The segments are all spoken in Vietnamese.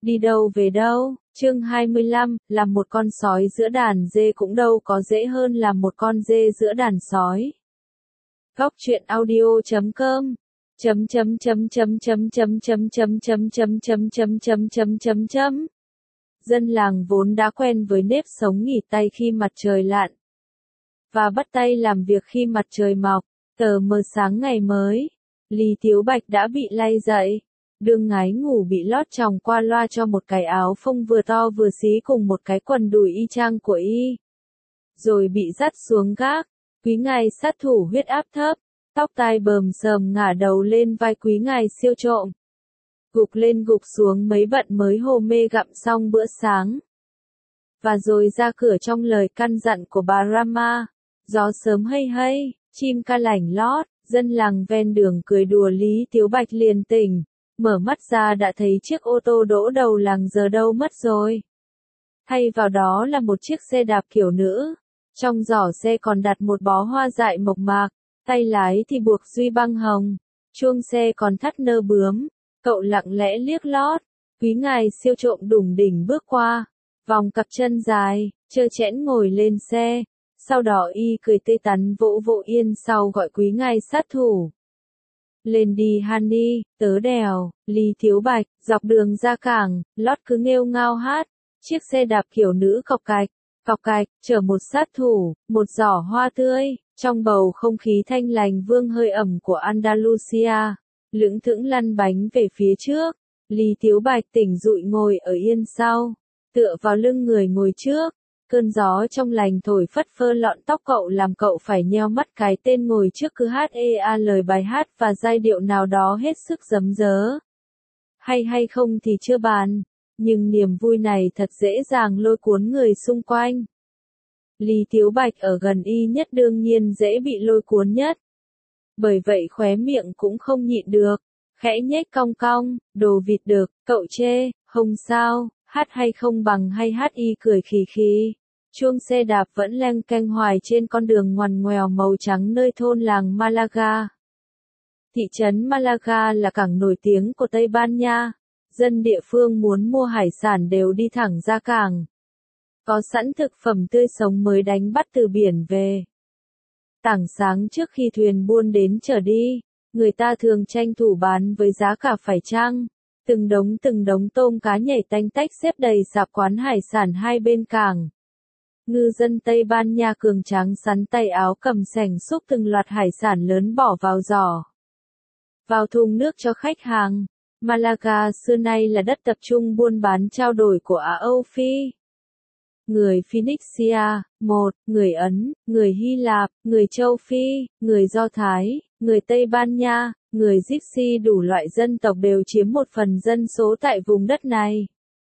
Đi đâu về đâu? Chương 25, làm một con sói giữa đàn dê cũng đâu có dễ hơn làm một con dê giữa đàn sói. Góc truyện audio.com Dân làng vốn đã quen với nếp sống nghỉ tay khi mặt trời lặn và bắt tay làm việc khi mặt trời mọc. Tờ mờ sáng ngày mới, Lý Tiếu Bạch đã bị lay dậy. Đương ngái ngủ bị lót choàng qua loa cho một cái áo phông vừa to vừa xí cùng một cái quần đùi y chang của y. Rồi bị dắt xuống gác, quý ngài sát thủ huyết áp thấp, tóc tai bờm sờm ngả đầu lên vai quý ngài siêu trộm. Gục lên gục xuống mấy bận mới hồ mê gặm xong bữa sáng. Và rồi ra cửa trong lời căn dặn của bà Rama, gió sớm hây hây, chim ca lảnh lót, dân làng ven đường cười đùa Lý Tiếu Bạch liền tỉnh. Mở mắt ra đã thấy chiếc ô tô đỗ đầu làng giờ đâu mất rồi. Thay vào đó là một chiếc xe đạp kiểu nữ. Trong giỏ xe còn đặt một bó hoa dại mộc mạc, tay lái thì buộc duy băng hồng. Chuông xe còn thắt nơ bướm. Cậu lặng lẽ liếc lót. Quý ngài siêu trộm đủng đỉnh bước qua. Vòng cặp chân dài, trơ trẽn ngồi lên xe. Sau đó y cười tươi tắn vỗ vỗ yên sau gọi quý ngài sát thủ. Lên đi Honey, tớ đèo, Lý Tiếu Bạch, dọc đường ra cảng, lót cứ nghêu ngao hát. Chiếc xe đạp kiểu nữ cọc cạch, chở một sát thủ, một giỏ hoa tươi, trong bầu không khí thanh lành vương hơi ẩm của Andalusia, lững thững lăn bánh về phía trước. Lý Tiếu Bạch tỉnh dụi ngồi ở yên sau, tựa vào lưng người ngồi trước. Cơn gió trong lành thổi phất phơ lọn tóc cậu làm cậu phải nheo mắt, cái tên ngồi trước cứ hát lời bài hát và giai điệu nào đó hết sức rấm rớ. Hay không thì chưa bàn, nhưng niềm vui này thật dễ dàng lôi cuốn người xung quanh. Lý Tiếu Bạch ở gần y nhất đương nhiên dễ bị lôi cuốn nhất. Bởi vậy khóe miệng cũng không nhịn được, khẽ nhếch cong cong, đồ vịt đực, cậu chê, không sao, hát hay không bằng hay hát, y cười khì khì. Chuông xe đạp vẫn leng keng hoài trên con đường ngoằn ngoèo màu trắng nơi thôn làng Malaga. Thị trấn Malaga là cảng nổi tiếng của Tây Ban Nha. Dân địa phương muốn mua hải sản đều đi thẳng ra cảng. Có sẵn thực phẩm tươi sống mới đánh bắt từ biển về. Tảng sáng trước khi thuyền buôn đến chở đi, người ta thường tranh thủ bán với giá cả phải chăng. Từng đống tôm cá nhảy tanh tách xếp đầy sạp quán hải sản hai bên cảng. Ngư dân Tây Ban Nha cường tráng sắn tay áo cầm xẻng xúc từng loạt hải sản lớn bỏ vào giỏ, vào thùng nước cho khách hàng. Malaga xưa nay là đất tập trung buôn bán trao đổi của Á Âu Phi. Người Phoenicia, người Ấn, người Hy Lạp, người châu Phi, người Do Thái, người Tây Ban Nha, người Gypsy, đủ loại dân tộc đều chiếm một phần dân số tại vùng đất này.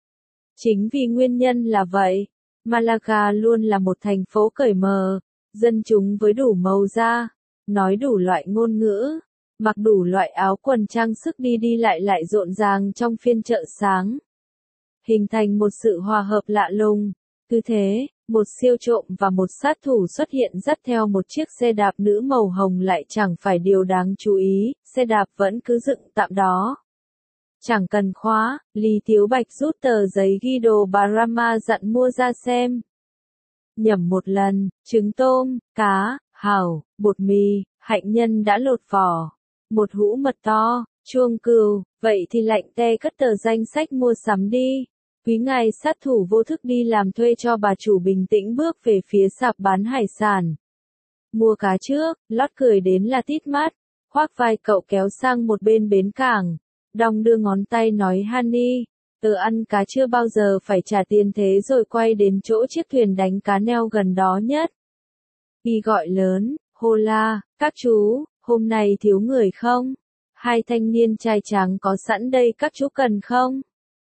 Chính vì nguyên nhân là vậy, Malaga luôn là một thành phố cởi mở, dân chúng với đủ màu da, nói đủ loại ngôn ngữ, mặc đủ loại áo quần trang sức đi lại rộn ràng trong phiên chợ sáng. Hình thành một sự hòa hợp lạ lùng. Cứ thế, một siêu trộm và một sát thủ xuất hiện dắt theo một chiếc xe đạp nữ màu hồng lại chẳng phải điều đáng chú ý, xe đạp vẫn cứ dựng tạm đó. Chẳng cần khóa, Lý Tiếu Bạch rút tờ giấy ghi đồ bà Rama dặn mua ra xem. Nhẩm một lần, trứng tôm, cá, hàu, bột mì, hạnh nhân đã lột vỏ, một hũ mật to, chuông cừu, vậy thì lạnh te cất tờ danh sách mua sắm đi. Quý ngài sát thủ vô thức đi làm thuê cho bà chủ bình tĩnh bước về phía sạp bán hải sản. Mua cá trước, lót cười đến là tít mắt, khoác vai cậu kéo sang một bên bến cảng. Đong đưa ngón tay nói Honey, tớ ăn cá chưa bao giờ phải trả tiền, thế rồi quay đến chỗ chiếc thuyền đánh cá neo gần đó nhất. Y gọi lớn, hô la, các chú, hôm nay thiếu người không? Hai thanh niên trai tráng có sẵn đây, các chú cần không?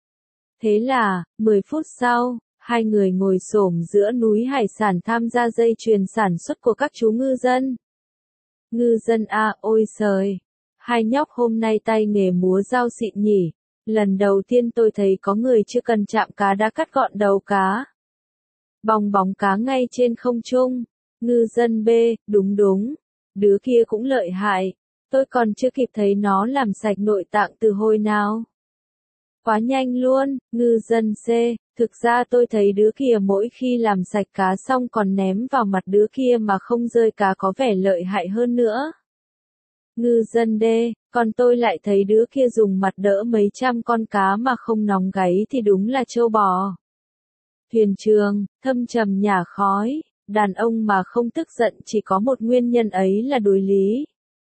Thế là, 10 phút sau, hai người ngồi xổm giữa núi hải sản tham gia dây chuyền sản xuất của các chú ngư dân. Ngư dân à, ôi trời! Hai nhóc hôm nay tay nghề múa dao xịn nhỉ. Lần đầu tiên tôi thấy có người chưa cần chạm cá đã cắt gọn đầu cá. Bong bóng cá ngay trên không trung. Ngư dân B, đúng, đứa kia cũng lợi hại. Tôi còn chưa kịp thấy nó làm sạch nội tạng từ hồi nào. Quá nhanh luôn, ngư dân C, thực ra tôi thấy đứa kia mỗi khi làm sạch cá xong còn ném vào mặt đứa kia mà không rơi cá có vẻ lợi hại hơn nữa. Ngư dân D, còn tôi lại thấy đứa kia dùng mặt đỡ mấy trăm con cá mà không nóng gáy thì đúng là trâu bò. Thuyền trưởng, thâm trầm nhả khói, đàn ông mà không tức giận chỉ có một nguyên nhân ấy là đối lý.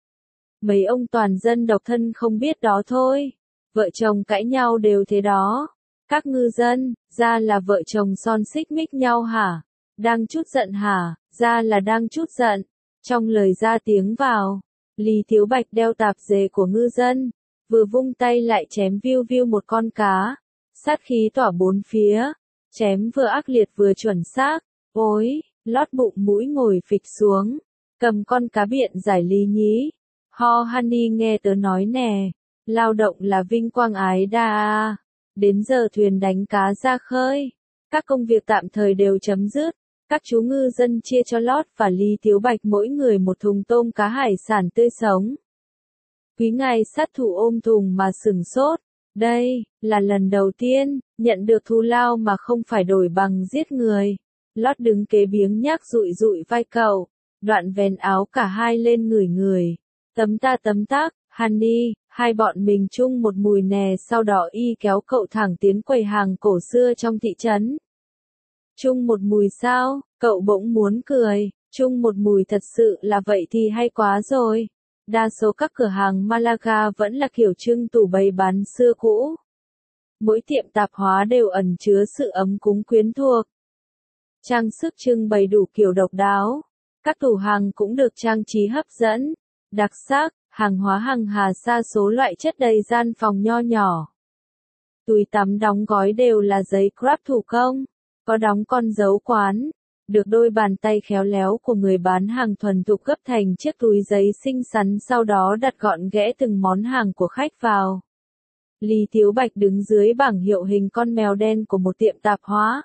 Mấy ông toàn dân độc thân không biết đó thôi. Vợ chồng cãi nhau đều thế đó. Các ngư dân, ra là vợ chồng son xích mích nhau hả? Đang chút giận hả? Ra là đang chút giận. Trong lời ra tiếng vào, Lý Thiếu Bạch đeo tạp dề của ngư dân, vừa vung tay lại chém viu viu một con cá. Sát khí tỏa bốn phía, chém vừa ác liệt vừa chuẩn xác. Ôi, lót bụng mũi ngồi phịch xuống, cầm con cá biện giải lý nhí. Ho Honey nghe tớ nói nè, lao động là vinh quang ái đa. Đến giờ thuyền đánh cá ra khơi, các công việc tạm thời đều chấm dứt. Các chú ngư dân chia cho Lót và Lý Thiếu Bạch mỗi người một thùng tôm cá hải sản tươi sống. Quý ngài sát thủ ôm thùng mà sửng sốt. Đây, là lần đầu tiên, nhận được thù lao mà không phải đổi bằng giết người. Lót đứng kế biếng nhác dụi dụi vai cậu, đoạn vén áo cả hai lên ngửi người. Tấm ta tấm tác, Honey, hai bọn mình chung một mùi nè, sau đó y kéo cậu thẳng tiến quầy hàng cổ xưa trong thị trấn. Chung một mùi sao, cậu bỗng muốn cười, chung một mùi thật sự là vậy thì hay quá rồi. Đa số các cửa hàng Malaga vẫn là kiểu trưng tủ bày bán xưa cũ. Mỗi tiệm tạp hóa đều ẩn chứa sự ấm cúng quyến thuộc. Trang sức trưng bày đủ kiểu độc đáo. Các tủ hàng cũng được trang trí hấp dẫn, đặc sắc, hàng hóa hàng hà sa số loại chất đầy gian phòng nho nhỏ. Túi tắm đóng gói đều là giấy crap thủ công, có đóng con dấu quán, được đôi bàn tay khéo léo của người bán hàng thuần thục gấp thành chiếc túi giấy xinh xắn, sau đó đặt gọn ghẽ từng món hàng của khách vào. Lý Thiếu Bạch đứng dưới bảng hiệu hình con mèo đen của một tiệm tạp hóa.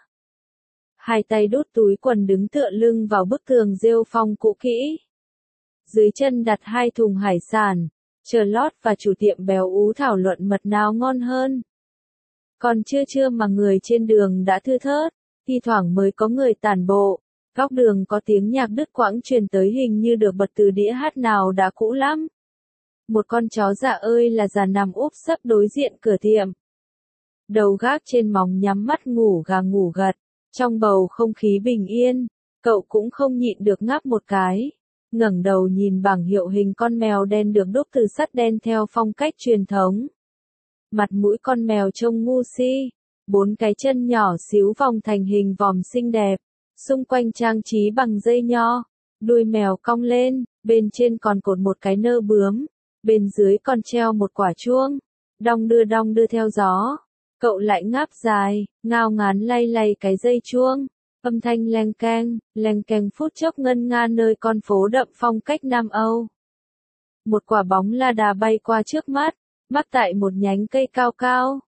Hai tay đút túi quần đứng tựa lưng vào bức tường rêu phong cũ kỹ. Dưới chân đặt hai thùng hải sản, chờ Lót và chủ tiệm béo ú thảo luận mật nào ngon hơn. Còn trưa mà người trên đường đã thưa thớt, thi thoảng mới có người tản bộ. Góc đường có tiếng nhạc đứt quãng truyền tới, hình như được bật từ đĩa hát nào đã cũ lắm. Một con chó già ơi là già nằm úp sấp đối diện cửa tiệm. Đầu gác trên móng nhắm mắt ngủ gà ngủ gật. Trong bầu không khí bình yên, cậu cũng không nhịn được ngáp một cái. Ngẩng đầu nhìn bảng hiệu hình con mèo đen được đúc từ sắt đen theo phong cách truyền thống. Mặt mũi con mèo trông ngu si, bốn cái chân nhỏ xíu vòng thành hình vòm xinh đẹp, xung quanh trang trí bằng dây nho, đuôi mèo cong lên, bên trên còn cột một cái nơ bướm, bên dưới còn treo một quả chuông, đong đưa theo gió. Cậu lại ngáp dài, ngao ngán lay lay cái dây chuông, âm thanh leng keng phút chốc ngân nga nơi con phố đậm phong cách Nam Âu. Một quả bóng la đà bay qua trước mắt, mắc tại một nhánh cây cao cao,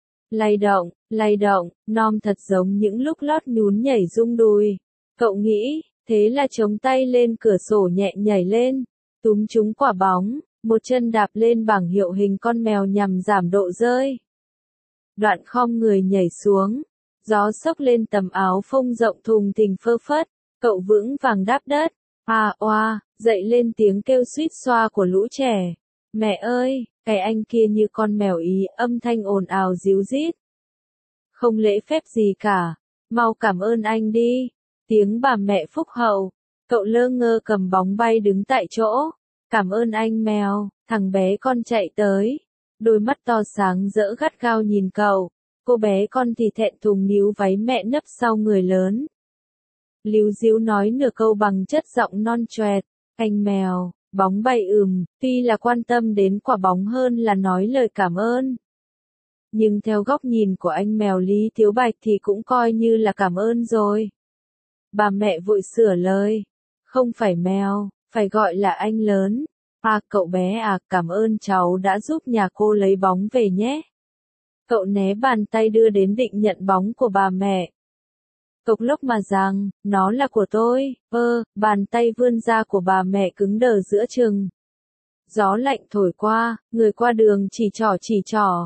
lay động, non thật giống những lúc Lót nhún nhảy rung đùi. Cậu nghĩ, thế là chống tay lên cửa sổ nhẹ nhảy lên, túm trúng quả bóng, một chân đạp lên bảng hiệu hình con mèo nhằm giảm độ rơi. Đoạn khom người nhảy xuống, gió xốc lên tầm áo phông rộng thùng thình phơ phất, cậu vững vàng đáp đất. Oa, dậy lên tiếng kêu suýt xoa của lũ trẻ. Mẹ ơi, cái anh kia như con mèo Ý, âm thanh ồn ào díu dít. Không lễ phép gì cả, mau cảm ơn anh đi. Tiếng bà mẹ phúc hậu, cậu lơ ngơ cầm bóng bay đứng tại chỗ. Cảm ơn anh mèo, thằng bé con chạy tới. Đôi mắt to sáng rỡ gắt gao nhìn cậu, cô bé con thì thẹn thùng níu váy mẹ nấp sau người lớn. Líu díu nói nửa câu bằng chất giọng non choẹt, anh mèo, bóng bay tuy là quan tâm đến quả bóng hơn là nói lời cảm ơn. Nhưng theo góc nhìn của anh mèo Lý Thiếu Bạch thì cũng coi như là cảm ơn rồi. Bà mẹ vội sửa lời, không phải mèo, phải gọi là anh lớn. Cậu bé cảm ơn cháu đã giúp nhà cô lấy bóng về nhé. Cậu né bàn tay đưa đến định nhận bóng của bà mẹ. Cộc lốc mà rằng, nó là của tôi. Bàn tay vươn ra của bà mẹ cứng đờ giữa chừng. Gió lạnh thổi qua, người qua đường chỉ trỏ.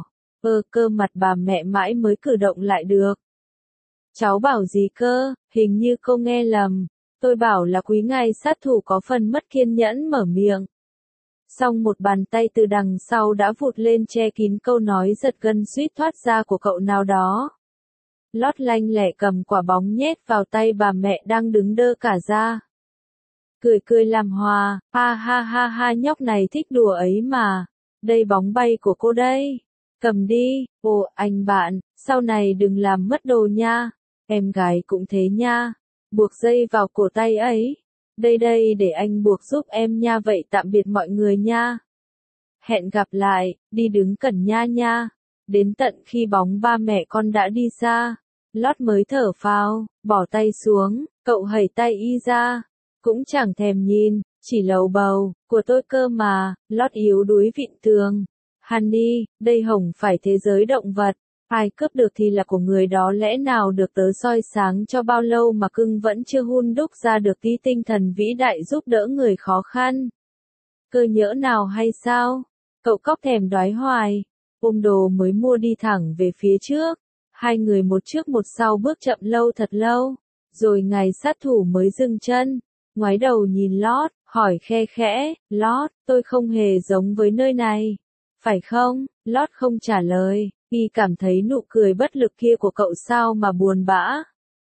Cơ mặt bà mẹ mãi mới cử động lại được. Cháu bảo gì cơ, hình như cô nghe lầm. Tôi bảo là quý ngài sát thủ có phần mất kiên nhẫn mở miệng. Xong một bàn tay từ đằng sau đã vụt lên che kín câu nói giật gân suýt thoát ra của cậu nào đó. Lót lanh lẹ cầm quả bóng nhét vào tay bà mẹ đang đứng đơ cả ra. Cười cười làm hòa, ha ha ha ha, nhóc này thích đùa ấy mà. Đây bóng bay của cô đây. Cầm đi, ồ anh bạn, sau này đừng làm mất đồ nha. Em gái cũng thế nha. Buộc dây vào cổ tay ấy. Đây đây để anh buộc giúp em nha, vậy tạm biệt mọi người nha. Hẹn gặp lại, đi đứng cẩn nha nha. Đến tận khi bóng ba mẹ con đã đi xa, Lót mới thở phào, bỏ tay xuống, cậu hẩy tay y ra. Cũng chẳng thèm nhìn, chỉ lầu bầu, của tôi cơ mà. Lót yếu đuối vịn tường. Honey, đây hổng phải thế giới động vật. Ai cướp được thì là của người đó, lẽ nào được tớ soi sáng cho bao lâu mà cưng vẫn chưa hun đúc ra được tí tinh thần vĩ đại giúp đỡ người khó khăn. Cơ nhỡ nào hay sao? Cậu cóc thèm đoái hoài, ôm đồ mới mua đi thẳng về phía trước. Hai người một trước một sau bước chậm lâu thật lâu, rồi ngài sát thủ mới dừng chân, ngoái đầu nhìn Lót, hỏi khe khẽ, Lót, tôi không hề giống với nơi này, phải không? Lót không trả lời. Y cảm thấy nụ cười bất lực kia của cậu sao mà buồn bã.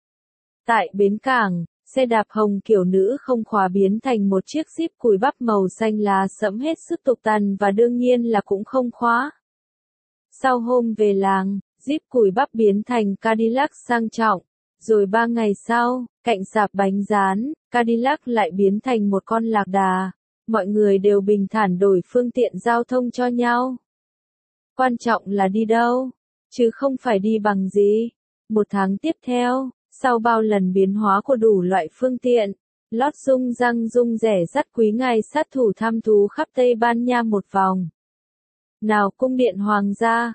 Tại bến cảng, xe đạp hồng kiểu nữ không khóa biến thành một chiếc Jeep cùi bắp màu xanh lá sẫm hết sức tục tằn và đương nhiên là cũng không khóa. Sau hôm về làng, Jeep cùi bắp biến thành Cadillac sang trọng. Rồi 3 ngày sau, cạnh sạp bánh rán, Cadillac lại biến thành một con lạc đà. Mọi người đều bình thản đổi phương tiện giao thông cho nhau. Quan trọng là đi đâu, chứ không phải đi bằng gì. Một tháng tiếp theo, sau bao lần biến hóa của đủ loại phương tiện, Lót rung răng rung rẻ dắt quý ngài sát thủ thăm thú khắp Tây Ban Nha một vòng. Nào cung điện hoàng gia,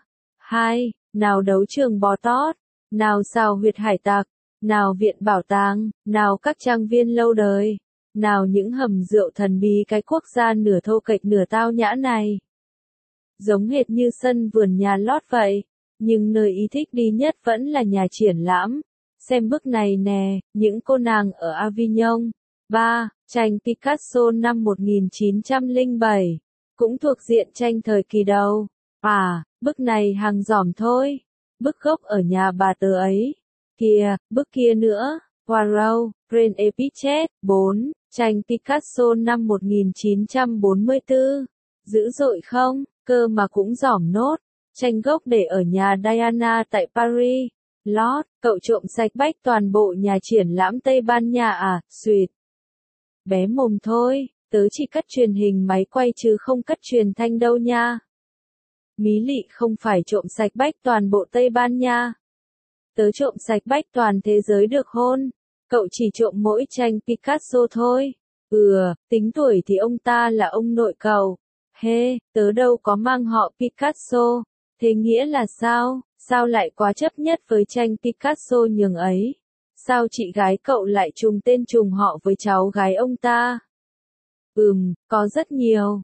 nào đấu trường bò tót, nào sao huyệt hải tặc, nào viện bảo tàng, nào các trang viên lâu đời, nào những hầm rượu thần bí cái quốc gia nửa thô kệch nửa tao nhã này. Giống hệt như sân vườn nhà Lót vậy, nhưng nơi ý thích đi nhất vẫn là nhà triển lãm. Xem bức này nè, những cô nàng ở Avignon. 3. Tranh Picasso năm 1907. Cũng thuộc diện tranh thời kỳ đầu. À, bức này hàng giỏm thôi. Bức gốc ở nhà bà tớ ấy. Kìa, bức kia nữa. Wow, Grand Epichet. 4. Tranh Picasso năm 1944. Dữ dội không? Cơ mà cũng giỏm nốt. Tranh gốc để ở nhà Diana tại Paris. Lót, cậu trộm sạch bách toàn bộ nhà triển lãm Tây Ban Nha à? Xuyệt. Bé mồm thôi, tớ chỉ cắt truyền hình máy quay chứ không cắt truyền thanh đâu nha. Mí lị không phải trộm sạch bách toàn bộ Tây Ban Nha. Tớ trộm sạch bách toàn thế giới được hôn. Cậu chỉ trộm mỗi tranh Picasso thôi. Tính tuổi thì ông ta là ông nội cậu. Tớ đâu có mang họ Picasso. Thế nghĩa là sao? Sao lại quá chấp nhất với tranh Picasso nhường ấy? Sao chị gái cậu lại trùng tên trùng họ với cháu gái ông ta? Có rất nhiều,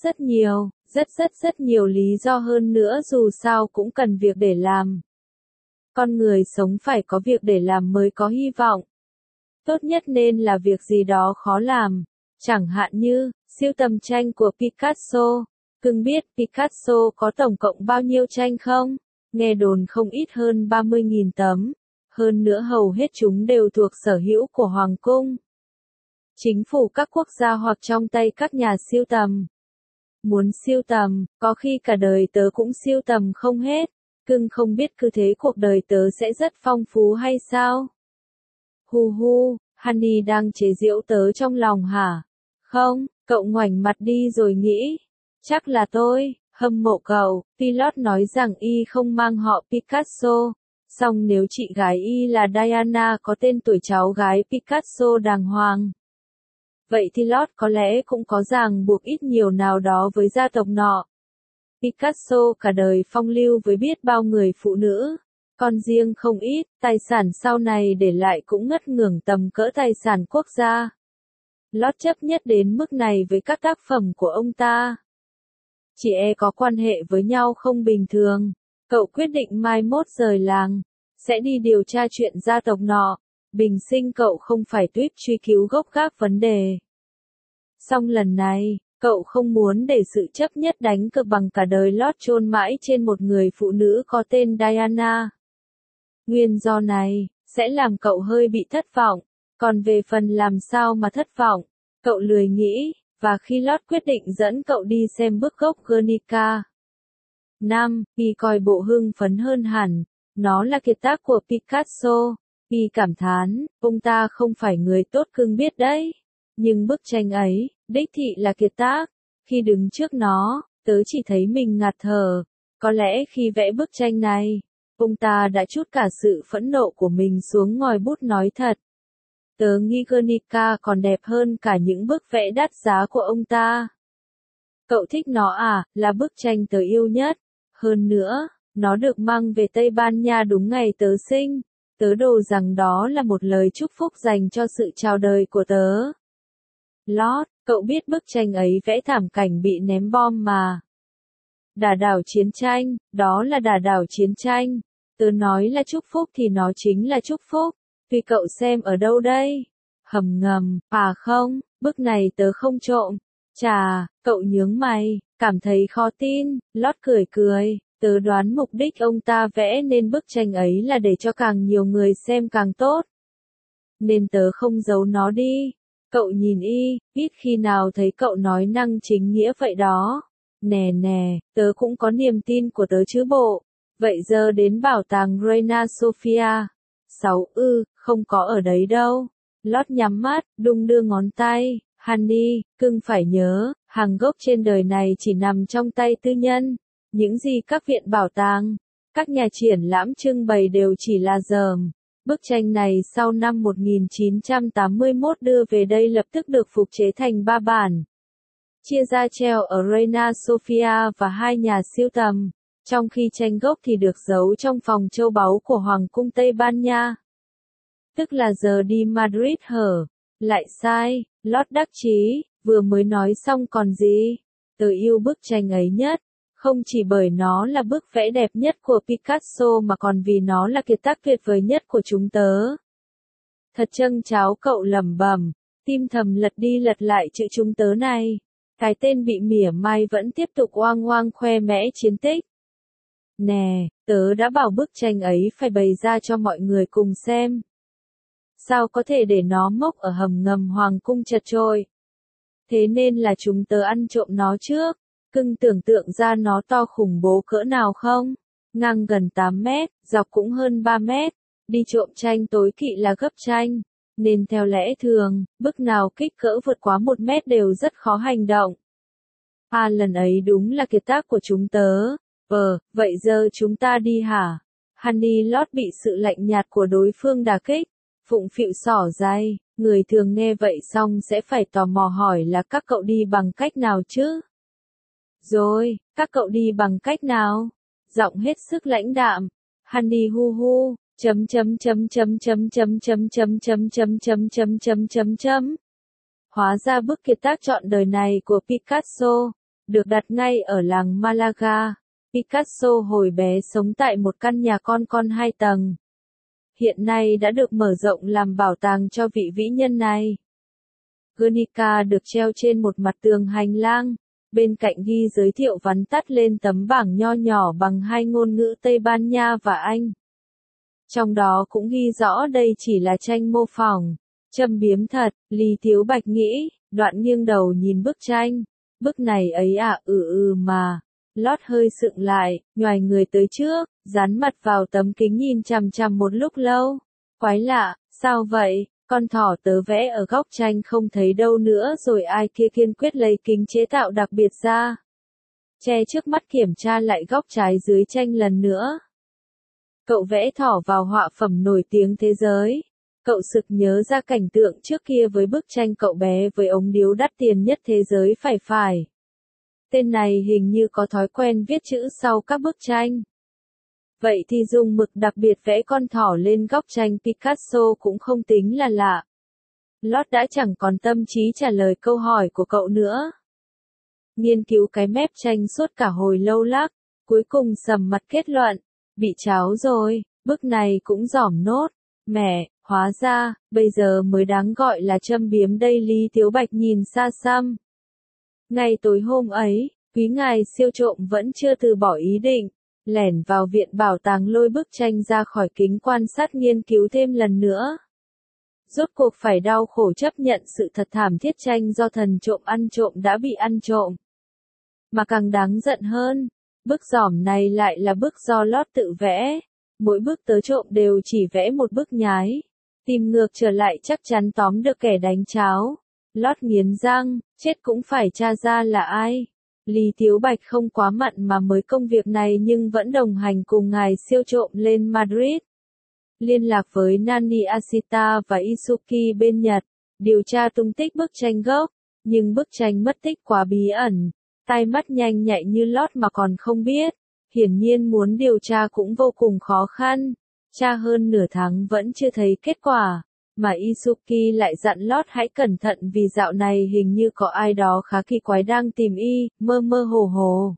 rất nhiều lý do hơn nữa, dù sao cũng cần việc để làm. Con người sống phải có việc để làm mới có hy vọng. Tốt nhất nên là việc gì đó khó làm. Chẳng hạn như, sưu tầm tranh của Picasso. Cưng biết Picasso có tổng cộng bao nhiêu tranh không? Nghe đồn không ít hơn 30.000 tấm. Hơn nữa hầu hết chúng đều thuộc sở hữu của Hoàng cung, chính phủ các quốc gia hoặc trong tay các nhà sưu tầm. Muốn sưu tầm, có khi cả đời tớ cũng sưu tầm không hết. Cưng không biết cứ thế cuộc đời tớ sẽ rất phong phú hay sao? Honey đang chế giễu tớ trong lòng hả? Không, cậu ngoảnh mặt đi rồi nghĩ. Chắc là tôi, hâm mộ cậu. Pilot nói rằng y không mang họ Picasso. Song nếu chị gái y là Diana có tên tuổi cháu gái Picasso đàng hoàng, vậy thì Lót có lẽ cũng có ràng buộc ít nhiều nào đó với gia tộc nọ. Picasso cả đời phong lưu với biết bao người phụ nữ, con riêng không ít, tài sản sau này để lại cũng ngất ngưởng tầm cỡ tài sản quốc gia. Lót chấp nhất đến mức này với các tác phẩm của ông ta. Chị có quan hệ với nhau không bình thường. Cậu quyết định mai mốt rời làng, sẽ đi điều tra chuyện gia tộc nọ. Bình sinh cậu không phải tuýp truy cứu gốc gác vấn đề. Song lần này, cậu không muốn để sự chấp nhất đánh cược bằng cả đời lót chôn mãi trên một người phụ nữ có tên Diana. Nguyên do này, sẽ làm cậu hơi bị thất vọng. Còn về phần làm sao mà thất vọng, cậu lười nghĩ, và khi Lót quyết định dẫn cậu đi xem bức gốc Guernica. Y coi bộ hưng phấn hơn hẳn, nó là kiệt tác của Picasso. Y cảm thán, ông ta không phải người tốt cưng biết đấy. Nhưng bức tranh ấy, đích thị là kiệt tác. Khi đứng trước nó, tớ chỉ thấy mình ngạt thở. Có lẽ khi vẽ bức tranh này, ông ta đã trút cả sự phẫn nộ của mình xuống ngòi bút nói thật. Tớ nghĩ Guernica còn đẹp hơn cả những bức vẽ đắt giá của ông ta. Cậu thích nó à, là bức tranh tớ yêu nhất. Hơn nữa, nó được mang về Tây Ban Nha đúng ngày tớ sinh. Tớ đồ rằng đó là một lời chúc phúc dành cho sự chào đời của tớ. Lót, cậu biết bức tranh ấy vẽ thảm cảnh bị ném bom mà. Đả đảo chiến tranh, đó là đả đảo chiến tranh. Tớ nói là chúc phúc thì nó chính là chúc phúc. Tuy cậu xem ở đâu đây? Hầm ngầm, à không, bức này tớ không trộm. Chà, cậu nhướng mày, cảm thấy khó tin. Lót cười cười. Tớ đoán mục đích ông ta vẽ nên bức tranh ấy là để cho càng nhiều người xem càng tốt. Nên tớ không giấu nó đi. Cậu nhìn y, ít khi nào thấy cậu nói năng chính nghĩa vậy đó. Nè nè, tớ cũng có niềm tin của tớ chứ bộ. Vậy giờ đến bảo tàng Reina Sofia. Không có ở đấy đâu. Lót nhắm mắt, đung đưa ngón tay. Honey, cưng phải nhớ, hàng gốc trên đời này chỉ nằm trong tay tư nhân. Những gì các viện bảo tàng, các nhà triển lãm trưng bày đều chỉ là dởm. Bức tranh này sau năm 1981 đưa về đây lập tức được phục chế thành 3 bản. Chia ra treo ở Reina Sofia và 2 nhà sưu tầm, trong khi tranh gốc thì được giấu trong phòng châu báu của Hoàng cung Tây Ban Nha. Tức là giờ đi Madrid hở? Lại sai, Lót đắc chí, vừa mới nói xong còn gì? Tớ yêu bức tranh ấy nhất. Không chỉ bởi nó là bức vẽ đẹp nhất của Picasso mà còn vì nó là kiệt tác tuyệt vời nhất của chúng tớ. Thật trâng tráo cậu lẩm bẩm, tim thầm lật đi lật lại chữ chúng tớ này. Cái tên bị mỉa mai vẫn tiếp tục oang oang khoe mẽ chiến tích. Nè, tớ đã bảo bức tranh ấy phải bày ra cho mọi người cùng xem. Sao có thể để nó mốc ở hầm ngầm hoàng cung chật chội? Thế nên là chúng tớ ăn trộm nó trước. Cưng tưởng tượng ra nó to khủng bố cỡ nào không? Ngang gần 8 mét, dọc cũng hơn 3 mét. Đi trộm tranh tối kỵ là gấp tranh. Nên theo lẽ thường, bức nào kích cỡ vượt quá 1 mét đều rất khó hành động. Lần ấy đúng là kiệt tác của chúng tớ. Vậy giờ chúng ta đi hả? Honey Lót bị sự lạnh nhạt của đối phương đả kích. Phụng phịu xỏ dây, người thường nghe vậy xong sẽ phải tò mò hỏi là các cậu đi bằng cách nào chứ? Rồi, các cậu đi bằng cách nào? Giọng hết sức lãnh đạm. Honey hu hu, Hóa ra bức kiệt tác trọn đời này của Picasso, được đặt ngay ở làng Malaga. Picasso hồi bé sống tại một căn nhà con 2 tầng. Hiện nay đã được mở rộng làm bảo tàng cho vị vĩ nhân này. Guernica được treo trên một mặt tường hành lang. Bên cạnh ghi giới thiệu vắn tắt lên tấm bảng nho nhỏ bằng 2 ngôn ngữ Tây Ban Nha và Anh. Trong đó cũng ghi rõ đây chỉ là tranh mô phỏng. Châm biếm thật, Lý Tiếu Bạch nghĩ, đoạn nghiêng đầu nhìn bức tranh. Bức này ấy à, mà. Lót hơi sượng lại, nhoài người tới trước, dán mặt vào tấm kính nhìn chằm chằm một lúc lâu. Quái lạ, sao vậy? Con thỏ tớ vẽ ở góc tranh không thấy đâu nữa rồi ai kia kiên quyết lấy kính chế tạo đặc biệt ra. Che trước mắt kiểm tra lại góc trái dưới tranh lần nữa. Cậu vẽ thỏ vào họa phẩm nổi tiếng thế giới. Cậu sực nhớ ra cảnh tượng trước kia với bức tranh cậu bé với ống điếu đắt tiền nhất thế giới phải. Tên này hình như có thói quen viết chữ sau các bức tranh. Vậy thì dùng mực đặc biệt vẽ con thỏ lên góc tranh Picasso cũng không tính là lạ. Lót đã chẳng còn tâm trí trả lời câu hỏi của cậu nữa. Nghiên cứu cái mép tranh suốt cả hồi lâu lắc, Cuối cùng sầm mặt kết luận, bị cháo rồi, bức này cũng giỏm nốt. Mẹ, hóa ra, bây giờ mới đáng gọi là châm biếm đây. Lý Tiếu Bạch nhìn xa xăm. Ngày tối hôm ấy, quý ngài siêu trộm vẫn chưa từ bỏ ý định, lẻn vào viện bảo tàng lôi bức tranh ra khỏi kính quan sát nghiên cứu thêm lần nữa. Rốt cuộc phải đau khổ chấp nhận sự thật thảm thiết tranh do thần trộm ăn trộm đã bị ăn trộm. Mà càng đáng giận hơn, bức giỏm này lại là bức do Lót tự vẽ. Mỗi bức tớ trộm đều chỉ vẽ một bức nhái. Tìm ngược trở lại chắc chắn tóm được kẻ đánh cháo. Lót nghiến răng, chết cũng phải tra ra là ai. Lý Tiếu Bạch không quá mặn mà mới công việc này nhưng vẫn đồng hành cùng ngài siêu trộm lên Madrid. Liên lạc với Nani Ashita và Isuki bên Nhật, điều tra tung tích bức tranh gốc, nhưng bức tranh mất tích quá bí ẩn, tai mắt nhanh nhạy như Lót mà còn không biết, hiển nhiên muốn điều tra cũng vô cùng khó khăn, tra hơn nửa tháng vẫn chưa thấy kết quả, mà Isuki lại dặn Lót hãy cẩn thận vì dạo này hình như có ai đó khá kỳ quái đang tìm mơ mơ hồ hồ.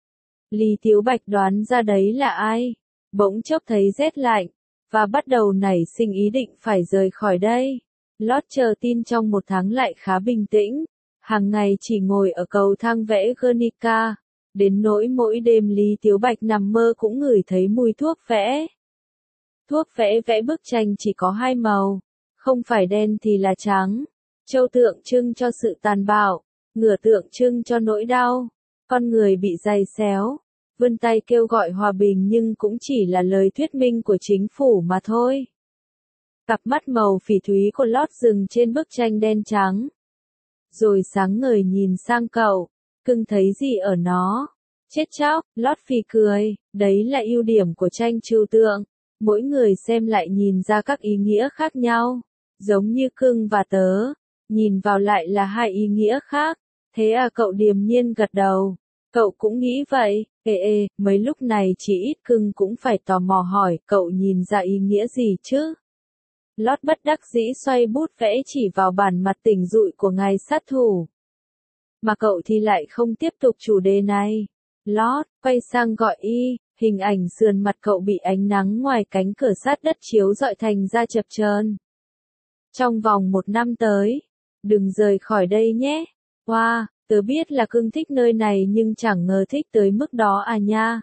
Lý Tiếu Bạch đoán ra đấy là ai, bỗng chốc thấy rét lạnh, và bắt đầu nảy sinh ý định phải rời khỏi đây. Lót chờ tin trong một tháng lại khá bình tĩnh, hàng ngày chỉ ngồi ở cầu thang vẽ Guernica, đến nỗi mỗi đêm Lý Tiếu Bạch nằm mơ cũng ngửi thấy mùi thuốc vẽ. Thuốc vẽ vẽ bức tranh chỉ có hai màu, không phải đen thì là trắng, trâu tượng trưng cho sự tàn bạo, ngựa tượng trưng cho nỗi đau, con người bị giày xéo. Vươn tay kêu gọi hòa bình nhưng cũng chỉ là lời thuyết minh của chính phủ mà thôi. Cặp mắt màu phỉ thúy của Lót dừng trên bức tranh đen trắng. Rồi sáng ngời nhìn sang cậu, cưng thấy gì ở nó? Chết chóc, Lót phì cười, đấy là ưu điểm của tranh trừu tượng. Mỗi người xem lại nhìn ra các ý nghĩa khác nhau, giống như cưng và tớ, nhìn vào lại là hai ý nghĩa khác. Thế à, cậu điềm nhiên gật đầu. Cậu cũng nghĩ vậy, mấy lúc này chỉ ít cưng cũng phải tò mò hỏi cậu nhìn ra ý nghĩa gì chứ? Lót bất đắc dĩ xoay bút vẽ chỉ vào bản mặt tỉnh dụi của ngài sát thủ. Mà cậu thì lại không tiếp tục chủ đề này. Lót, quay sang gọi hình ảnh sườn mặt cậu bị ánh nắng ngoài cánh cửa sát đất chiếu rọi thành ra chập chờn. Trong vòng 1 năm tới, đừng rời khỏi đây nhé. Wow, tớ biết là cưng thích nơi này nhưng chẳng ngờ thích tới mức đó à nha.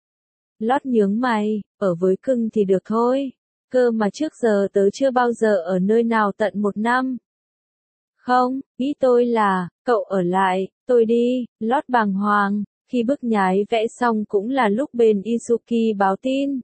Lót nhướng mày, ở với cưng thì được thôi. Cơ mà trước giờ tớ chưa bao giờ ở nơi nào tận 1 năm. Không, ý tôi là, cậu ở lại, tôi đi. Lót bàng hoàng, khi bức nhái vẽ xong cũng là lúc bên Isuki báo tin.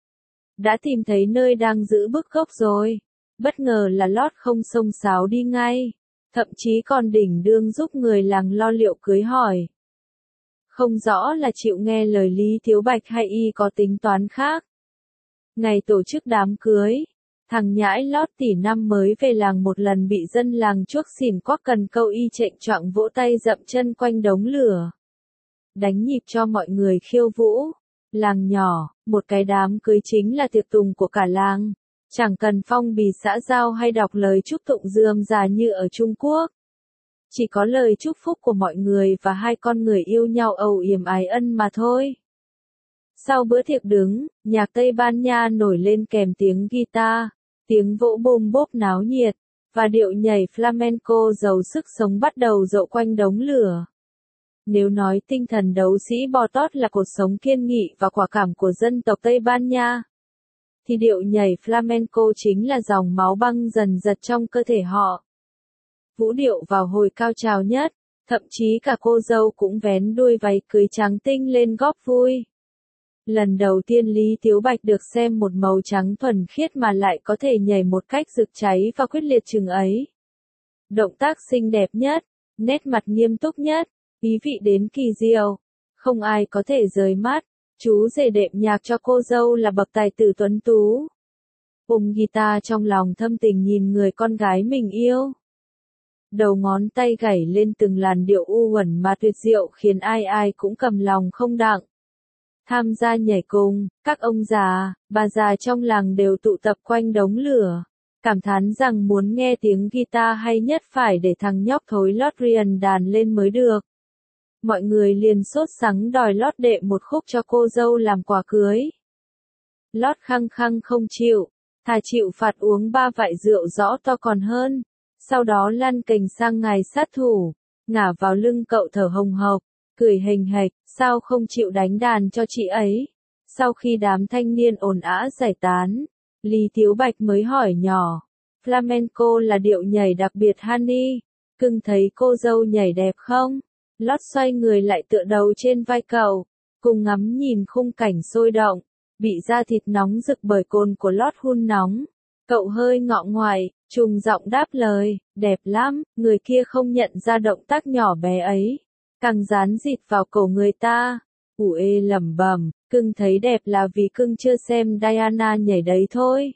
Đã tìm thấy nơi đang giữ bức gốc rồi. Bất ngờ là Lót không xông xáo đi ngay. Thậm chí còn đỉnh đương giúp người làng lo liệu cưới hỏi. Không rõ là chịu nghe lời Lý Tiếu Bạch hay có tính toán khác. Ngày tổ chức đám cưới, thằng nhãi Lót tỷ năm mới về làng một lần bị dân làng chuốc xỉn quắc cần câu chệch choạng vỗ tay dậm chân quanh đống lửa. Đánh nhịp cho mọi người khiêu vũ. Làng nhỏ, một cái đám cưới chính là tiệc tùng của cả làng. Chẳng cần phong bì xã giao hay đọc lời chúc tụng rườm rà như ở Trung Quốc. Chỉ có lời chúc phúc của mọi người và hai con người yêu nhau âu yếm ái ân mà thôi. Sau bữa tiệc đứng, nhạc Tây Ban Nha nổi lên kèm tiếng guitar, tiếng vỗ bôm bốp náo nhiệt, và điệu nhảy flamenco giàu sức sống bắt đầu rộ quanh đống lửa. Nếu nói tinh thần đấu sĩ bò tót là cột sống kiên nghị và quả cảm của dân tộc Tây Ban Nha, thì điệu nhảy flamenco chính là dòng máu băng dần dật trong cơ thể họ. Vũ điệu vào hồi cao trào nhất, thậm chí cả cô dâu cũng vén đuôi váy cưới trắng tinh lên góp vui. Lần đầu tiên Lý Tiếu Bạch được xem một màu trắng thuần khiết mà lại có thể nhảy một cách rực cháy và quyết liệt chừng ấy. Động tác xinh đẹp nhất, nét mặt nghiêm túc nhất, ý vị đến kỳ diệu, không ai có thể rời mắt. Chú rể đệm nhạc cho cô dâu là bậc tài tử tuấn tú. Ôm guitar trong lòng thâm tình nhìn người con gái mình yêu. Đầu ngón tay gảy lên từng làn điệu u uẩn mà tuyệt diệu khiến ai ai cũng cầm lòng không đặng. Tham gia nhảy cùng, các ông già, bà già trong làng đều tụ tập quanh đống lửa. Cảm thán rằng muốn nghe tiếng guitar hay nhất phải để thằng nhóc thối Lót riền đàn lên mới được. mọi người liền sốt sắng đòi Lót đệ một khúc cho cô dâu làm quà cưới. Lót khăng khăng không chịu, thà chịu phạt uống 3 vại rượu rõ to còn hơn, sau đó lăn cành sang ngài sát thủ, ngả vào lưng cậu thở hồng hộc, cười hềnh hệch, sao không chịu đánh đàn cho chị ấy. Sau khi đám thanh niên ồn ào giải tán, Lý Tiếu Bạch mới hỏi nhỏ, flamenco là điệu nhảy đặc biệt Honey, cưng thấy cô dâu nhảy đẹp không? Lót xoay người lại tựa đầu trên vai cậu, cùng ngắm nhìn khung cảnh sôi động, bị da thịt nóng rực bởi cồn của Lót hun nóng. Cậu hơi ngọ ngoại, trùng giọng đáp lời, đẹp lắm, người kia không nhận ra động tác nhỏ bé ấy, càng dán dịt vào cổ người ta. Ủ ê lẩm bẩm, cưng thấy đẹp là vì cưng chưa xem Diana nhảy đấy thôi.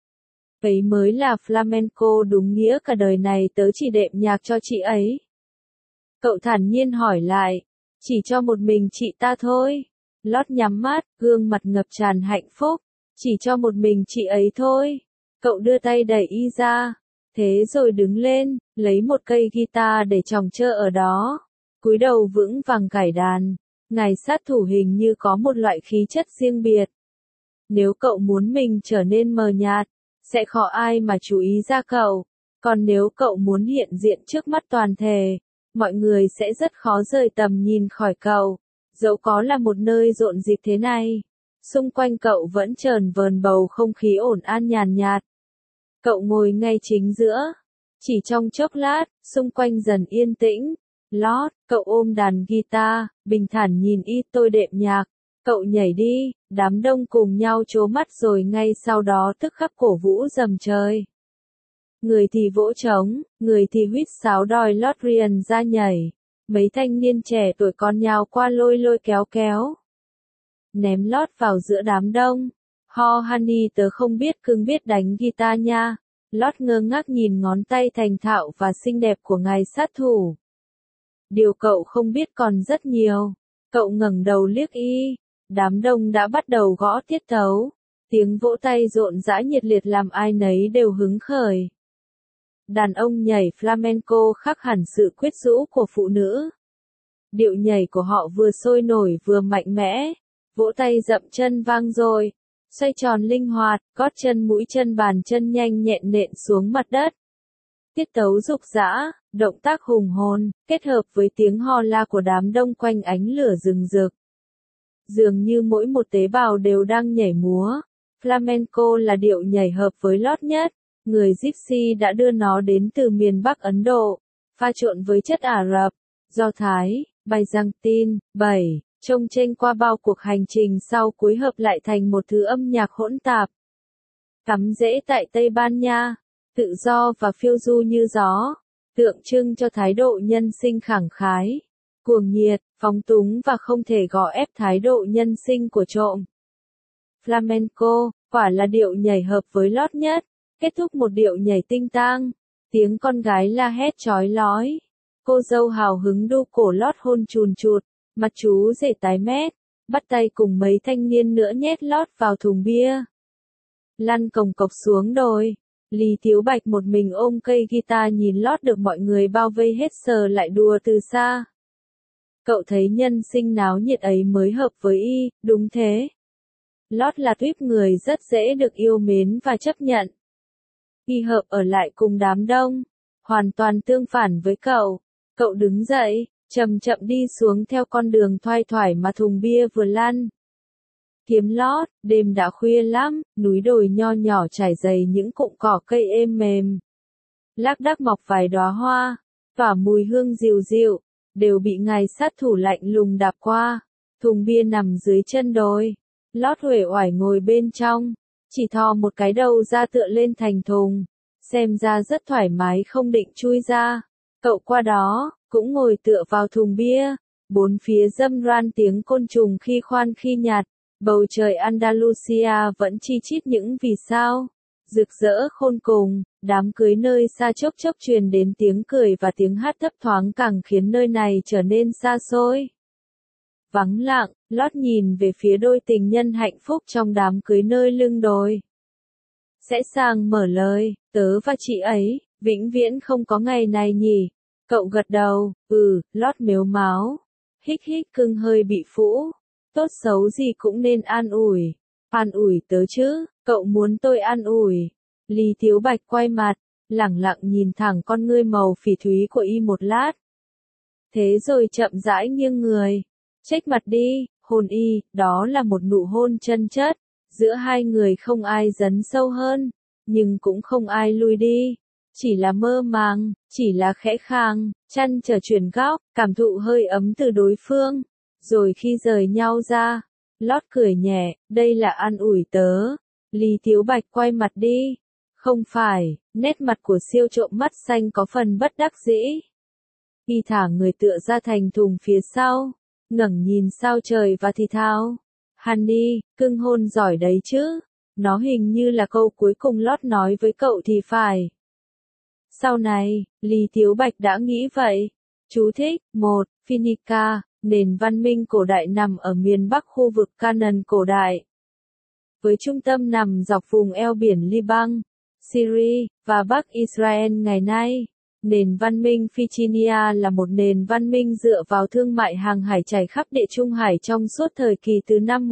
Ấy mới là flamenco đúng nghĩa, cả đời này tớ chỉ đệm nhạc cho chị ấy. Cậu thản nhiên hỏi lại, chỉ cho một mình chị ta thôi. Lót nhắm mắt, gương mặt ngập tràn hạnh phúc, chỉ cho một mình chị ấy thôi. Cậu đưa tay đẩy y ra, thế rồi đứng lên, lấy một cây guitar để chòng chơ ở đó, cúi đầu vững vàng cải đàn. Ngài sát thủ hình như có một loại khí chất riêng biệt. Nếu cậu muốn mình trở nên mờ nhạt, sẽ khó ai mà chú ý ra cậu. Còn nếu cậu muốn hiện diện trước mắt toàn thể, mọi người sẽ rất khó rời tầm nhìn khỏi cậu. Dẫu có là một nơi rộn rịp thế này, xung quanh cậu vẫn chờn vờn bầu không khí ổn an nhàn nhạt. Cậu ngồi ngay chính giữa. Chỉ trong chốc lát, xung quanh dần yên tĩnh. Lót, cậu ôm đàn guitar, bình thản nhìn y tôi đệm nhạc. Cậu nhảy đi, đám đông cùng nhau trố mắt rồi ngay sau đó tức khắc cổ vũ dầm trời. Người thì vỗ trống, người thì huýt sáo đòi Lót Ryan ra nhảy. Mấy thanh niên trẻ tuổi còn nhào qua lôi lôi kéo kéo. Ném Lót vào giữa đám đông. Ho Honey, tớ không biết cưng biết đánh guitar nha. Lót ngơ ngác nhìn ngón tay thành thạo và xinh đẹp của ngài sát thủ. Điều cậu không biết còn rất nhiều. Cậu ngẩng đầu liếc y. Đám đông đã bắt đầu gõ tiết tấu. Tiếng vỗ tay rộn rã nhiệt liệt làm ai nấy đều hứng khởi. Đàn ông nhảy flamenco khác hẳn sự quyến rũ của phụ nữ. Điệu nhảy của họ vừa sôi nổi vừa mạnh mẽ. Vỗ tay dậm chân vang dội. Xoay tròn linh hoạt, gót chân mũi chân bàn chân nhanh nhẹn nện xuống mặt đất. Tiết tấu rục rã, động tác hùng hồn, kết hợp với tiếng hò la của đám đông quanh ánh lửa rừng rực. Dường như mỗi một tế bào đều đang nhảy múa. Flamenco là điệu nhảy hợp với Lót nhất. Người Gypsy đã đưa nó đến từ miền Bắc Ấn Độ, pha trộn với chất Ả Rập, Do Thái, Byzantine, trông chênh qua bao cuộc hành trình sau cuối hợp lại thành một thứ âm nhạc hỗn tạp. Cắm rễ tại Tây Ban Nha, tự do và phiêu du như gió, tượng trưng cho thái độ nhân sinh khẳng khái, cuồng nhiệt, phóng túng và không thể gò ép thái độ nhân sinh của trộm. Flamenco, quả là điệu nhảy hợp với Lót nhất, kết thúc một điệu nhảy tinh tang, tiếng con gái la hét chói lói. Cô dâu hào hứng đu cổ Lót hôn chùn chụt, mặt chú rể tái mét, bắt tay cùng mấy thanh niên nữa nhét Lót vào thùng bia. Lăn cồng cọc xuống đồi, Lý Tiếu Bạch một mình ôm cây guitar nhìn Lót được mọi người bao vây hết sờ lại đùa từ xa. Cậu thấy nhân sinh náo nhiệt ấy mới hợp với y, đúng thế. Lót là tuýp người rất dễ được yêu mến và chấp nhận. Y hợp ở lại cùng đám đông, hoàn toàn tương phản với cậu. Cậu đứng dậy, chậm chậm đi xuống theo con đường thoai thoải mà thùng bia vừa lăn. Kiếm Lót, đêm đã khuya lắm, núi đồi nho nhỏ trải dày những cụm cỏ cây êm mềm. Lác đác mọc vài đóa hoa, tỏa mùi hương dịu dịu, đều bị ngài sát thủ lạnh lùng đạp qua. Thùng bia nằm dưới chân đồi. Lót uể oải ngồi bên trong, chỉ thò một cái đầu ra tựa lên thành thùng, xem ra rất thoải mái không định chui ra. Cậu qua đó, cũng ngồi tựa vào thùng bia, bốn phía râm ran tiếng côn trùng khi khoan khi nhạt, bầu trời Andalusia vẫn chi chít những vì sao, rực rỡ khôn cùng, đám cưới nơi xa chốc chốc truyền đến tiếng cười và tiếng hát thấp thoáng càng khiến nơi này trở nên xa xôi. Vắng lặng, Lót nhìn về phía đôi tình nhân hạnh phúc trong đám cưới nơi lưng đồi. Sẽ sang mở lời, tớ và chị ấy, vĩnh viễn không có ngày này nhỉ. Cậu gật đầu, Lót mếu máo. Hích hích cưng hơi bị phũ. Tốt xấu gì cũng nên an ủi. An ủi tớ chứ, cậu muốn tôi an ủi. Lý Tiếu Bạch quay mặt, lẳng lặng nhìn thẳng con ngươi màu phỉ thúy của y một lát. Thế rồi chậm rãi nghiêng người. Chếch mặt đi, hôn y, đó là một nụ hôn chân chất. Giữa hai người không ai dấn sâu hơn, nhưng cũng không ai lui đi. Chỉ là mơ màng, chỉ là khẽ khàng, chăn trở chuyển góc, cảm thụ hơi ấm từ đối phương. Rồi khi rời nhau ra, lót cười nhẹ, đây là an ủi tớ. Lý Tiếu Bạch quay mặt đi. Không phải, nét mặt của siêu trộm mắt xanh có phần bất đắc dĩ. Y thả người tựa ra thành thùng phía sau, ngẩng nhìn sao trời và thì thào. Honey, cưng hôn giỏi đấy chứ. Nó hình như là câu cuối cùng lót nói với cậu thì phải. Sau này, Lý Tiếu Bạch đã nghĩ vậy. Chú thích, 1. Phoenicia, nền văn minh cổ đại nằm ở miền bắc khu vực Canaan cổ đại. Với trung tâm nằm dọc vùng eo biển Liban, Syria, và Bắc Israel ngày nay. Nền văn minh Phoenicia là một nền văn minh dựa vào thương mại hàng hải trải khắp Địa Trung Hải trong suốt thời kỳ từ năm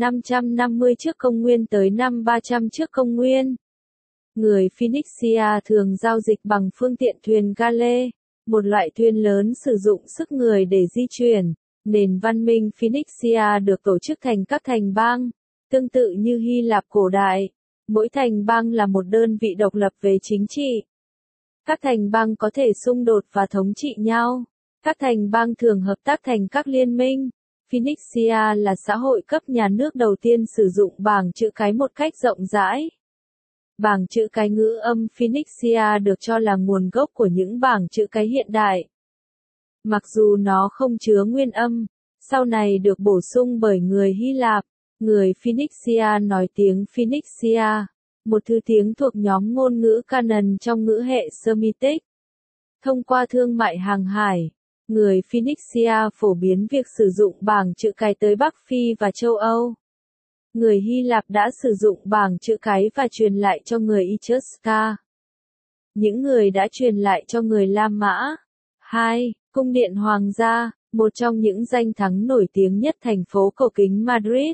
1550 trước công nguyên tới năm 300 trước công nguyên. Người Phoenicia thường giao dịch bằng phương tiện thuyền gale, một loại thuyền lớn sử dụng sức người để di chuyển. Nền văn minh Phoenicia được tổ chức thành các thành bang, tương tự như Hy Lạp cổ đại. Mỗi thành bang là một đơn vị độc lập về chính trị. Các thành bang có thể xung đột và thống trị nhau. Các thành bang thường hợp tác thành các liên minh. Phoenicia là xã hội cấp nhà nước đầu tiên sử dụng bảng chữ cái một cách rộng rãi. Bảng chữ cái ngữ âm Phoenicia được cho là nguồn gốc của những bảng chữ cái hiện đại. Mặc dù nó không chứa nguyên âm, sau này được bổ sung bởi người Hy Lạp, người Phoenicia nói tiếng Phoenicia, một thứ tiếng thuộc nhóm ngôn ngữ Canaan trong ngữ hệ Semitic. Thông qua thương mại hàng hải, người Phoenicia phổ biến việc sử dụng bảng chữ cái tới Bắc Phi và châu Âu. Người Hy Lạp đã sử dụng bảng chữ cái và truyền lại cho người Etrusca. Những người đã truyền lại cho người La Mã. 2. Cung điện Hoàng gia, một trong những danh thắng nổi tiếng nhất thành phố cổ kính Madrid.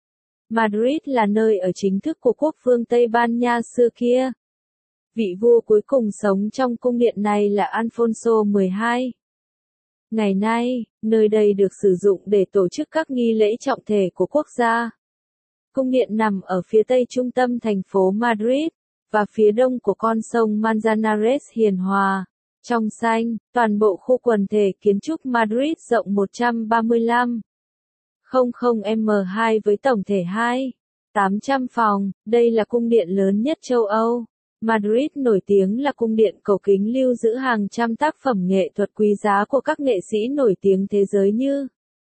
Madrid là nơi ở chính thức của quốc vương Tây Ban Nha xưa kia. Vị vua cuối cùng sống trong cung điện này là Alfonso 12. Ngày nay, nơi đây được sử dụng để tổ chức các nghi lễ trọng thể của quốc gia. Cung điện nằm ở phía tây trung tâm thành phố Madrid, và phía đông của con sông Manzanares hiền hòa, trong xanh. Toàn bộ khu quần thể kiến trúc Madrid rộng 135,00 m² với tổng thể 2.800 phòng. Đây là cung điện lớn nhất châu Âu. Madrid nổi tiếng là cung điện cổ kính lưu giữ hàng trăm tác phẩm nghệ thuật quý giá của các nghệ sĩ nổi tiếng thế giới như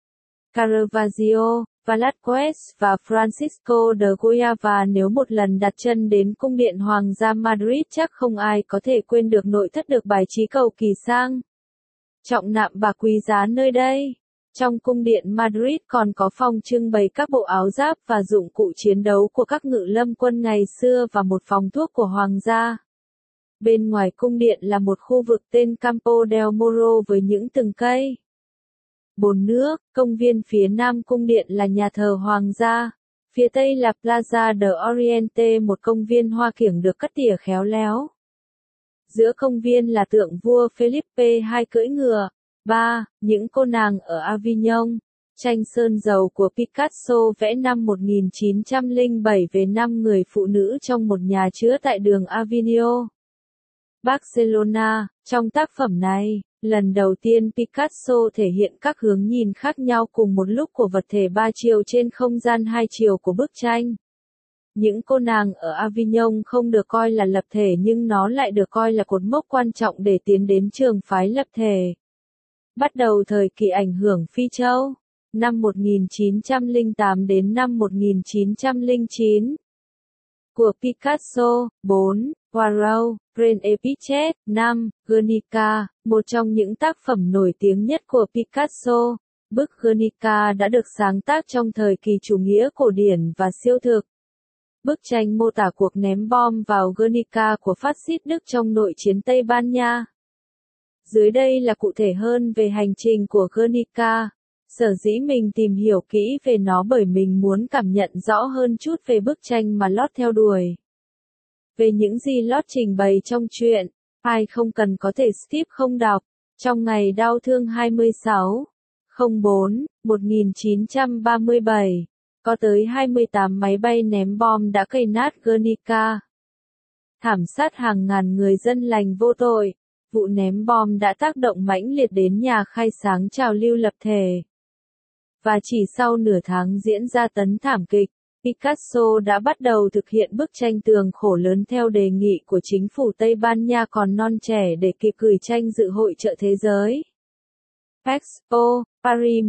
Caravaggio, Velázquez và Francisco de Goya, và nếu một lần đặt chân đến cung điện Hoàng gia Madrid chắc không ai có thể quên được nội thất được bài trí cầu kỳ sang trọng nạm bạc quý giá nơi đây. Trong cung điện Madrid còn có phòng trưng bày các bộ áo giáp và dụng cụ chiến đấu của các ngự lâm quân ngày xưa và một phòng thuốc của hoàng gia. Bên ngoài cung điện là một khu vực tên Campo del Moro với những từng cây bồn nước. Công viên phía nam cung điện là nhà thờ hoàng gia. Phía tây là Plaza de Oriente, một công viên hoa kiểng được cắt tỉa khéo léo. Giữa công viên là tượng vua Felipe II cưỡi ngựa. 3. Những cô nàng ở Avignon. Tranh sơn dầu của Picasso vẽ năm 1907 về 5 người phụ nữ trong một nhà chứa tại đường Avignon, Barcelona. Trong tác phẩm này, lần đầu tiên Picasso thể hiện các hướng nhìn khác nhau cùng một lúc của vật thể 3 chiều trên không gian 2 chiều của bức tranh. Những cô nàng ở Avignon không được coi là lập thể, nhưng nó lại được coi là cột mốc quan trọng để tiến đến trường phái lập thể. Bắt đầu thời kỳ ảnh hưởng Phi Châu, năm 1908 đến năm 1909, của Picasso. 4. Poirot, Pren-Epichet. 5. Guernica, một trong những tác phẩm nổi tiếng nhất của Picasso. Bức Guernica đã được sáng tác trong thời kỳ chủ nghĩa cổ điển và siêu thực. Bức tranh mô tả cuộc ném bom vào Guernica của phát xít Đức trong nội chiến Tây Ban Nha. Dưới đây là cụ thể hơn về hành trình của Guernica. Sở dĩ mình tìm hiểu kỹ về nó bởi mình muốn cảm nhận rõ hơn chút về bức tranh mà Lott theo đuổi. Về những gì Lott trình bày trong truyện, ai không cần có thể skip không đọc. Trong ngày đau thương 26/04/1937, có tới 28 máy bay ném bom đã cày nát Guernica. Thảm sát hàng ngàn người dân lành vô tội, vụ ném bom đã tác động mãnh liệt đến nhà khai sáng trào lưu lập thể. Và chỉ sau nửa tháng diễn ra tấn thảm kịch, Picasso đã bắt đầu thực hiện bức tranh tường khổ lớn theo đề nghị của chính phủ Tây Ban Nha còn non trẻ để kịp gửi tranh dự hội chợ thế giới. Expo, Paris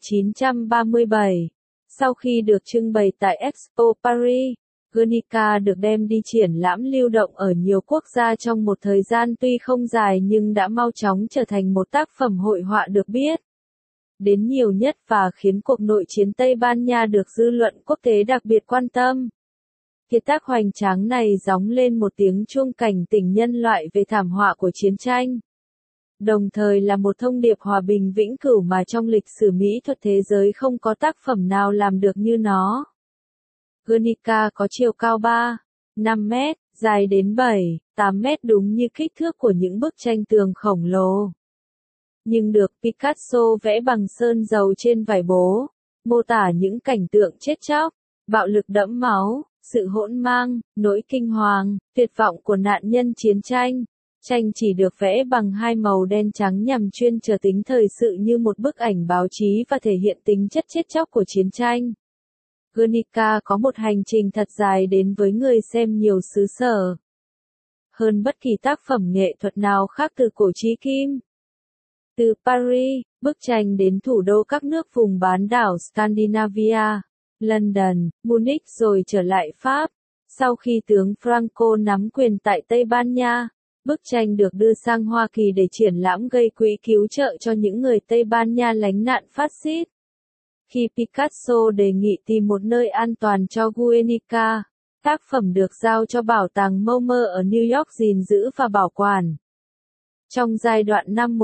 1937. Sau khi được trưng bày tại Expo Paris, Guernica được đem đi triển lãm lưu động ở nhiều quốc gia trong một thời gian tuy không dài nhưng đã mau chóng trở thành một tác phẩm hội họa được biết đến nhiều nhất và khiến cuộc nội chiến Tây Ban Nha được dư luận quốc tế đặc biệt quan tâm. Kiệt tác hoành tráng này gióng lên một tiếng chuông cảnh tỉnh nhân loại về thảm họa của chiến tranh. Đồng thời là một thông điệp hòa bình vĩnh cửu mà trong lịch sử mỹ thuật thế giới không có tác phẩm nào làm được như nó. Guernica có chiều cao 3-5 mét, dài đến 7-8 mét đúng như kích thước của những bức tranh tường khổng lồ. Nhưng được Picasso vẽ bằng sơn dầu trên vải bố, mô tả những cảnh tượng chết chóc, bạo lực đẫm máu, sự hỗn mang, nỗi kinh hoàng, tuyệt vọng của nạn nhân chiến tranh. Tranh chỉ được vẽ bằng hai màu đen trắng nhằm chuyên trở tính thời sự như một bức ảnh báo chí và thể hiện tính chất chết chóc của chiến tranh. Guernica có một hành trình thật dài đến với người xem nhiều xứ sở hơn bất kỳ tác phẩm nghệ thuật nào khác từ cổ chí kim. Từ Paris, bức tranh đến thủ đô các nước vùng bán đảo Scandinavia, London, Munich rồi trở lại Pháp. Sau khi tướng Franco nắm quyền tại Tây Ban Nha, bức tranh được đưa sang Hoa Kỳ để triển lãm gây quỹ cứu trợ cho những người Tây Ban Nha lánh nạn phát xít. Khi Picasso đề nghị tìm một nơi an toàn cho Guernica, tác phẩm được giao cho bảo tàng MoMA ở New York gìn giữ và bảo quản. Trong giai đoạn năm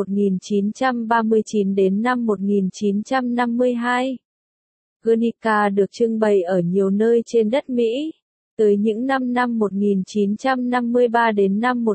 1939 đến năm 1952, Guernica được trưng bày ở nhiều nơi trên đất Mỹ. Tới những năm 1953 đến năm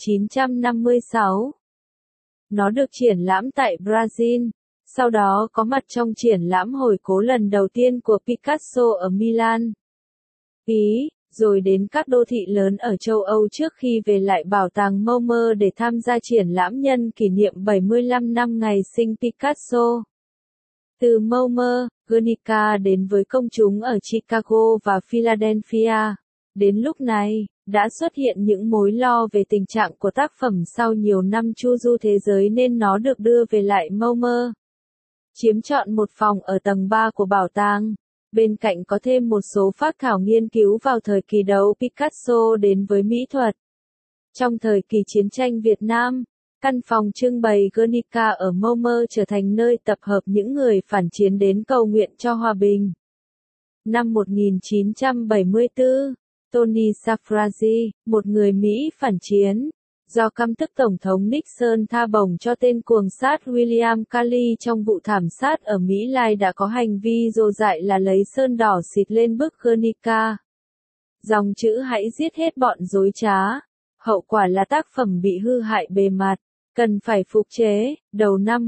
1956, nó được triển lãm tại Brazil, sau đó có mặt trong triển lãm hồi cố lần đầu tiên của Picasso ở Milan, Ý, rồi đến các đô thị lớn ở châu Âu trước khi về lại bảo tàng MoMA để tham gia triển lãm nhân kỷ niệm 75 năm ngày sinh Picasso. Từ MoMA, Guernica đến với công chúng ở Chicago và Philadelphia. Đến lúc này, đã xuất hiện những mối lo về tình trạng của tác phẩm sau nhiều năm chu du thế giới nên nó được đưa về lại MoMA. Chiếm trọn một phòng ở tầng 3 của bảo tàng. Bên cạnh có thêm một số phác thảo nghiên cứu vào thời kỳ đầu Picasso đến với mỹ thuật. Trong thời kỳ chiến tranh Việt Nam, căn phòng trưng bày Guernica ở MoMA trở thành nơi tập hợp những người phản chiến đến cầu nguyện cho hòa bình. Năm 1974, Tony Safrazi, một người Mỹ phản chiến, do căm tức Tổng thống Nixon tha bổng cho tên cuồng sát William Calley trong vụ thảm sát ở Mỹ Lai đã có hành vi rồ dại là lấy sơn đỏ xịt lên bức Guernica. Dòng chữ hãy giết hết bọn dối trá. Hậu quả là tác phẩm bị hư hại bề mặt, cần phải phục chế. Đầu năm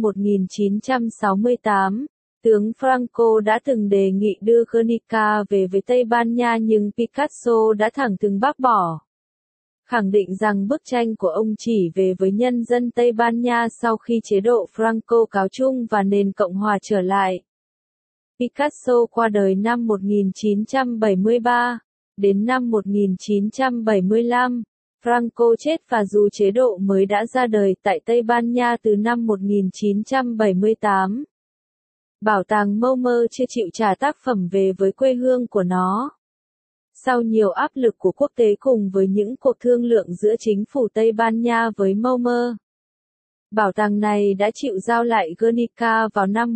1968, tướng Franco đã từng đề nghị đưa Guernica về với Tây Ban Nha nhưng Picasso đã thẳng thừng bác bỏ. Khẳng định rằng bức tranh của ông chỉ về với nhân dân Tây Ban Nha sau khi chế độ Franco cáo chung và nền Cộng hòa trở lại. Picasso qua đời năm 1973. Đến năm 1975, Franco chết và dù chế độ mới đã ra đời tại Tây Ban Nha từ năm 1978. Bảo tàng MoMA chưa chịu trả tác phẩm về với quê hương của nó. Sau nhiều áp lực của quốc tế cùng với những cuộc thương lượng giữa chính phủ Tây Ban Nha với MoMA, bảo tàng này đã chịu giao lại Guernica vào năm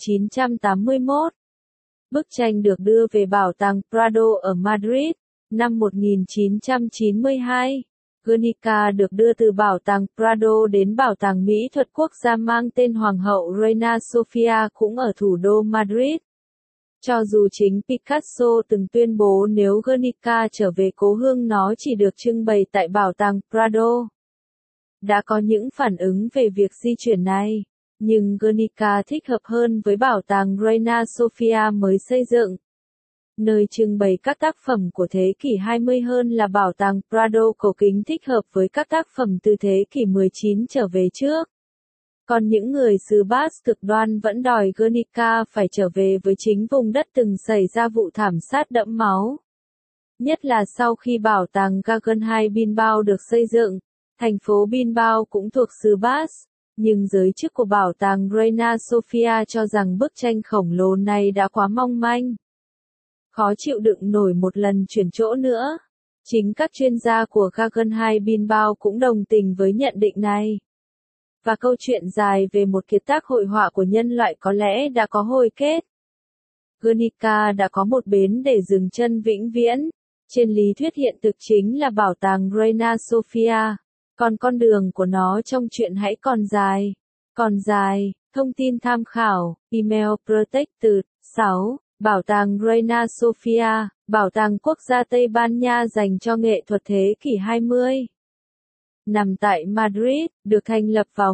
1981. Bức tranh được đưa về bảo tàng Prado ở Madrid. Năm 1992, Guernica được đưa từ bảo tàng Prado đến bảo tàng mỹ thuật quốc gia mang tên Hoàng hậu Reina Sofia cũng ở thủ đô Madrid. Cho dù chính Picasso từng tuyên bố nếu Guernica trở về cố hương nó chỉ được trưng bày tại bảo tàng Prado. Đã có những phản ứng về việc di chuyển này, nhưng Guernica thích hợp hơn với bảo tàng Reina Sofia mới xây dựng, nơi trưng bày các tác phẩm của thế kỷ 20 hơn là bảo tàng Prado cổ kính thích hợp với các tác phẩm từ thế kỷ 19 trở về trước. Còn những người xứ Basque cực đoan vẫn đòi Guernica phải trở về với chính vùng đất từng xảy ra vụ thảm sát đẫm máu. Nhất là sau khi bảo tàng Guggenheim Bilbao được xây dựng, thành phố Bilbao cũng thuộc xứ Basque, nhưng giới chức của bảo tàng Reina Sofia cho rằng bức tranh khổng lồ này đã quá mong manh. Khó chịu đựng nổi một lần chuyển chỗ nữa. Chính các chuyên gia của Guggenheim Bilbao cũng đồng tình với nhận định này. Và câu chuyện dài về một kiệt tác hội họa của nhân loại có lẽ đã có hồi kết. Guernica đã có một bến để dừng chân vĩnh viễn. Trên lý thuyết hiện thực chính là bảo tàng Reina Sofia. Còn con đường của nó trong chuyện hãy còn dài. Còn dài. Thông tin tham khảo. Email Protected. 6. Bảo tàng Reina Sofia, bảo tàng quốc gia Tây Ban Nha dành cho nghệ thuật thế kỷ 20. Nằm tại Madrid, được thành lập vào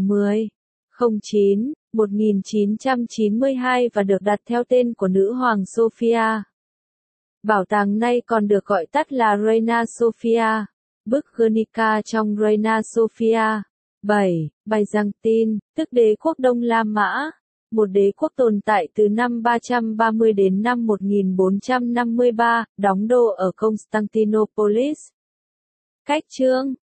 1992 và được đặt theo tên của nữ hoàng Sofia. Bảo tàng này còn được gọi tắt là Reina Sofia. Bức Guernica trong Reina Sofia. 7. Byzantine, tức đế quốc Đông La Mã. Một đế quốc tồn tại từ năm 330 đến năm 1453, đóng đô ở Constantinopolis. Cách chương